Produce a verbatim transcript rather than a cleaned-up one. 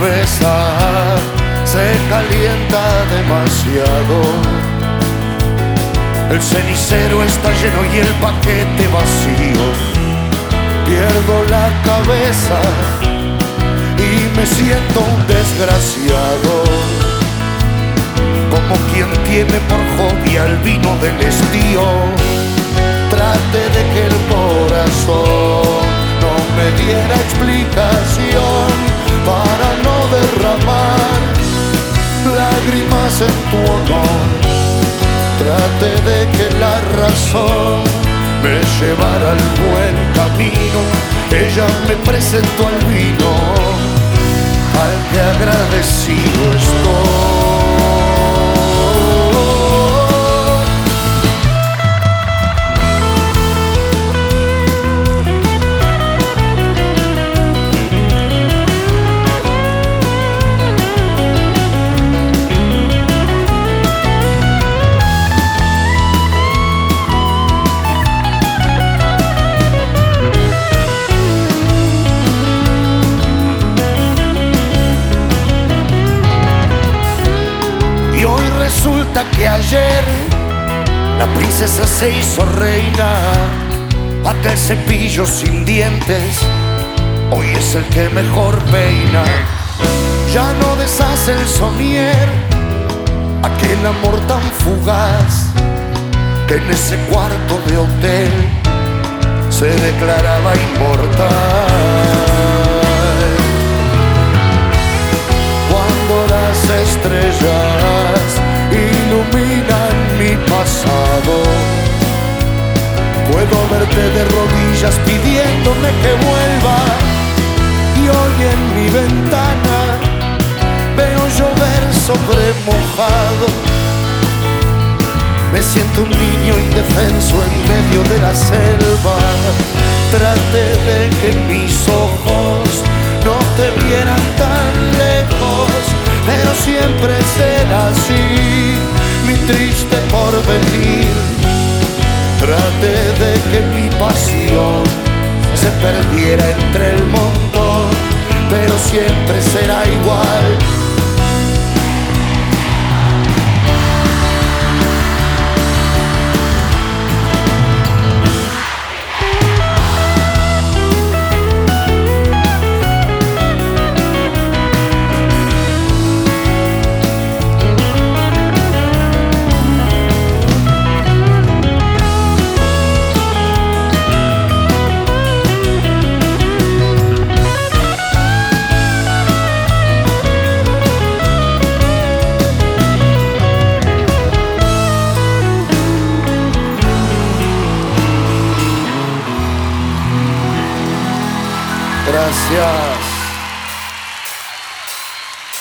cabeza se calienta demasiado. El cenicero está lleno y el paquete vacío. Pierdo la cabeza y me siento un desgraciado, como quien tiene por hobby al vino del estío. Trate de que el corazón no me diera explicación para no derramar lágrimas en tu honor. Trate de que la razón me llevara al buen camino. Ella me presentó al vino, al que agradecido estoy. Resulta que ayer la princesa se hizo reina. Aquel cepillo sin dientes hoy es el que mejor peina. Ya no deshace el somier aquel amor tan fugaz que en ese cuarto de hotel se declaraba inmortal. Cuando las estrellas iluminan mi pasado, puedo verte de rodillas pidiéndome que vuelva. Y hoy en mi ventana veo llover sobre mojado. Me siento un niño indefenso en medio de la selva. Traté de que mis ojos no te vieran tan lejos, pero siempre será así mi triste porvenir. Traté de que mi pasión se perdiera entre el montón, pero siempre será igual. Gracias.